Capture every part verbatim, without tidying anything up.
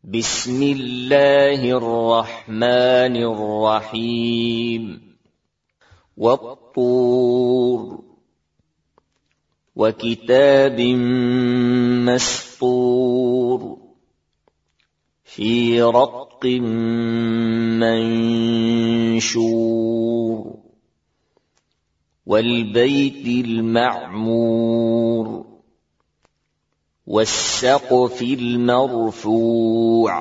بسم الله الرحمن الرحيم والطور وكتاب مسطور في رق منشور والبيت المعمور والسقف المرفوع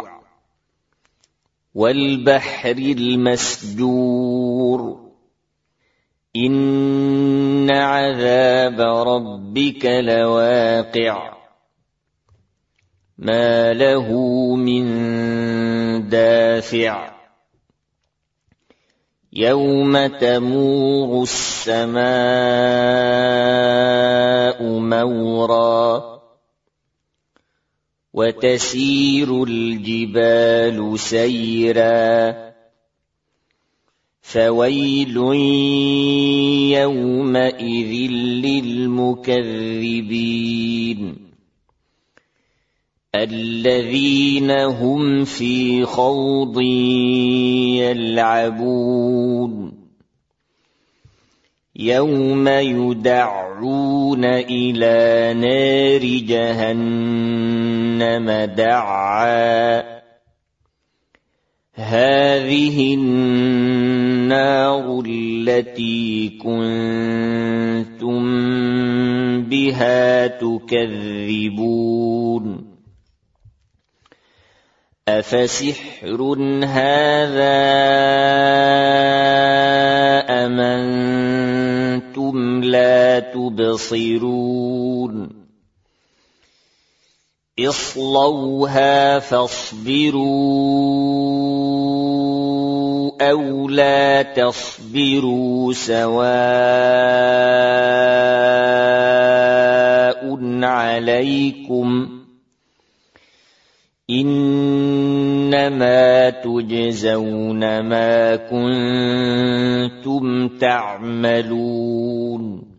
والبحر المسجور إن عذاب ربك لواقع ما له من دافع يوم تمور السماء مورا وتسير الجبال سيرا فويل يومئذ للمكذبين الذين هم في خوض يلعبون يوم يدعون إلى نار جهنم دعا هذه النار التي كنتم بها تكذبون أفسحر هذا أم أنتم لا تبصرون اصلوها فاصبروا أو لا تصبروا سواء عليكم إنما تجزون ما كنتم تعملون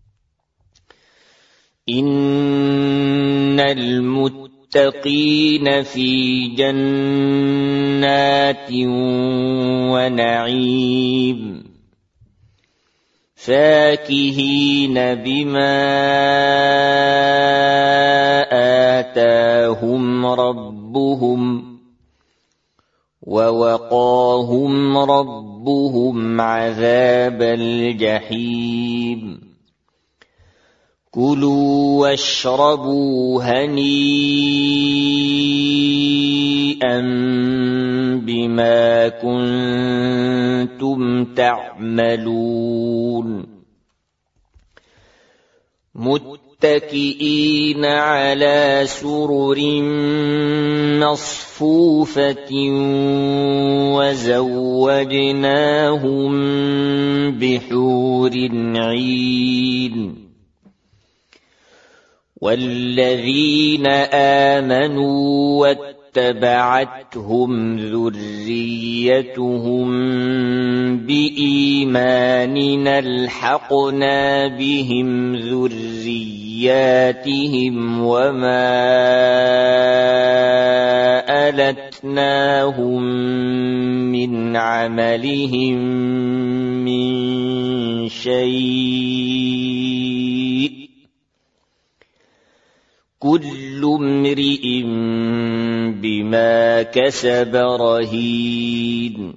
إن المتقين في جنات ونعيم فاكهين بما آتاهم ربهم ووقاهم ربهم عذاب الجحيم كلوا واشربوا هنيئا بما كنتم تعملون متكئين على سرر مصفوفة وزوجناهم بحور عين والذين آمنوا واتبعتهم ذريتهم بإيمان ألحقنا بهم ذرياتهم وما ألتناهم من عملهم من شيء كل امرئ بما كسب رهين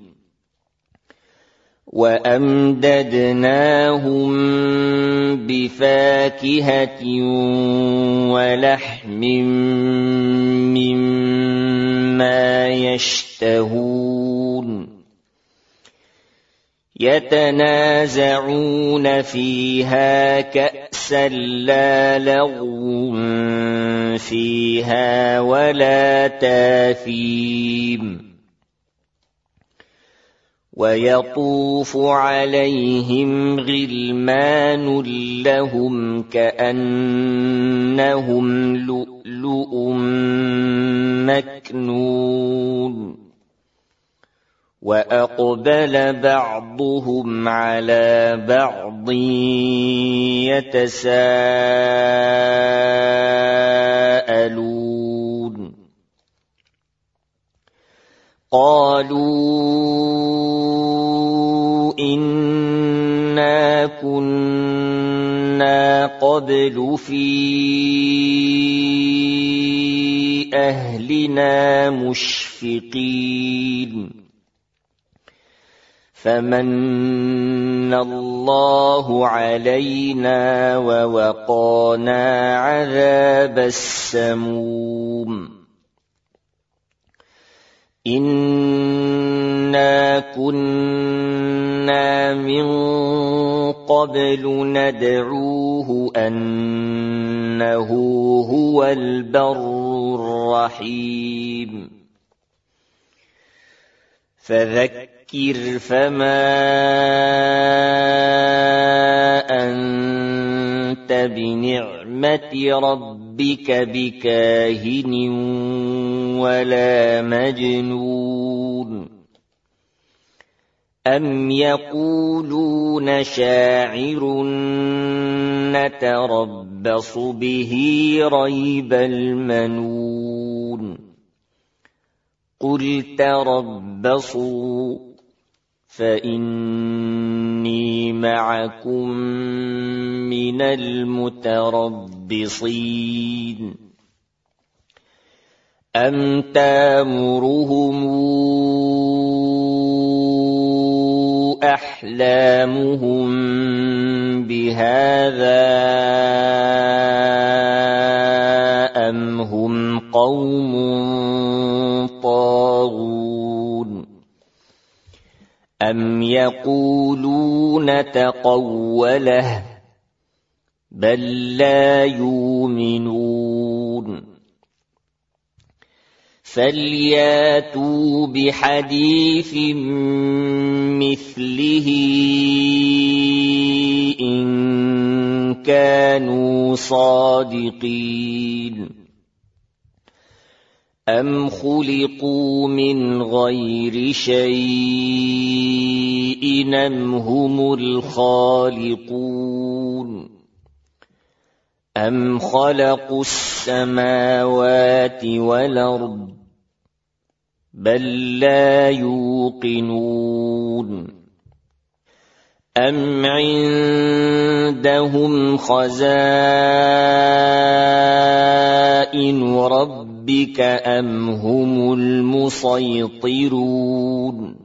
وأمددناهم بفاكهة ولحم مما يشتهون يتنازعون فيها كأسا لا لغو فيها ولا تاثيم ويطوف عليهم غلمان لهم كأنهم لؤلؤ مكنون وأقبل بعضهم على بعض يتساءلون قالوا إنا كنا قبل في أهلنا مشفقين فمن الله علينا ووقانا عذاب السموم إنا كنا من قبل ندعوه أنه هو البر الرحيم فذكر فما أنت بنعمة ربك بكاهن ولا مجنون أم يقولون شاعر نتربص به ريب المنون قل تربصوا فإني معكم من المتربصين أم تامرهم أحلامهم بهذا أم هم قوم طاغون أم يقولون تقوله بل لا يؤمنون فلياتوا بحديث مثله إن كانوا صادقين أم خلقوا من غير شيء أم هم الخالقون أم خلقوا السماوات والأرض بل لا يوقنون أم عندهم خزائن ربك أم هم المسيطرون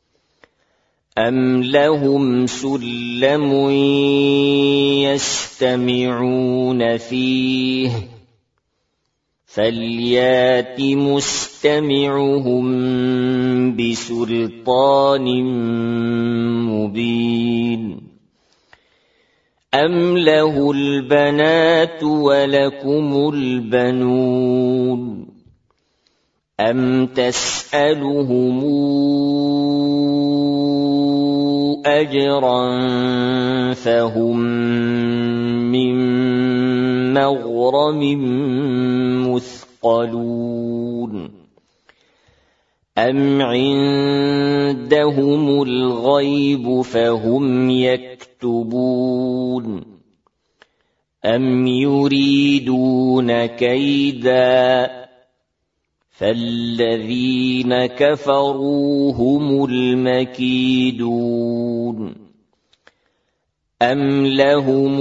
أم لهم سلم يستمعون فيه فليات مستمعهم بسلطان مبين أم له البنات ولكم البنون أم تسألهم أجرا فهم من مغرم مثقلون أم عندهم الغيب فهم يكتبون أم يريدون كيدا فالذين كفروا هم المكيدون أم لهم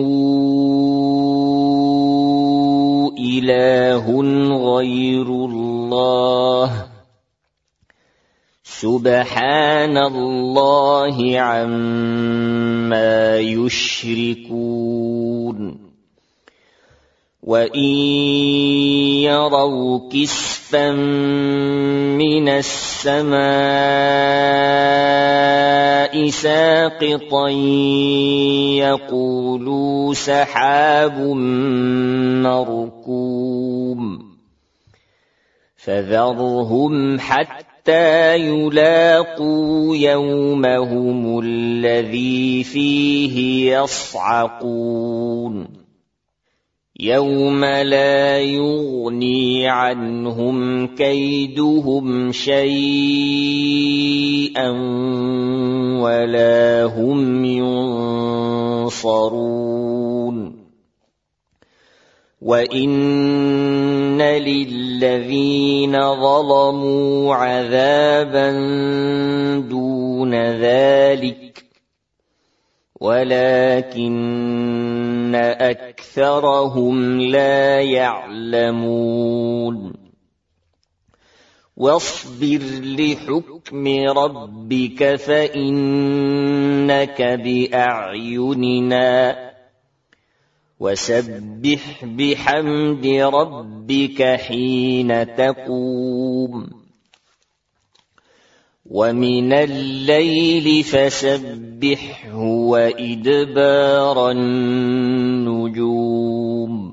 إله غير الله سبحان الله عما يشركون وإن يروا كسفا من السماء ساقطا يقولوا سحاب مركوم فذرهم حتى يلاقوا يومهم الذي فيه يصعقون يوم لا يغني عنهم كيدهم شيئا ولا هم ينصرون وَإِنَّ لِلَّذِينَ ظَلَمُوا عَذَابًا دُونَ ذَلِكَ وَلَكِنَّ أَكْثَرَهُمْ لَا يَعْلَمُونَ وَاصْبِرْ لِحُكْمِ رَبِّكَ فَإِنَّكَ بِأَعْيُنِنَا وَسَبِّحْ بِحَمْدِ رَبِّكَ حِينَ تَقُومُ وَمِنَ اللَّيْلِ فَسَبِّحْهُ وَإِدْبَارَ النُّجُومِ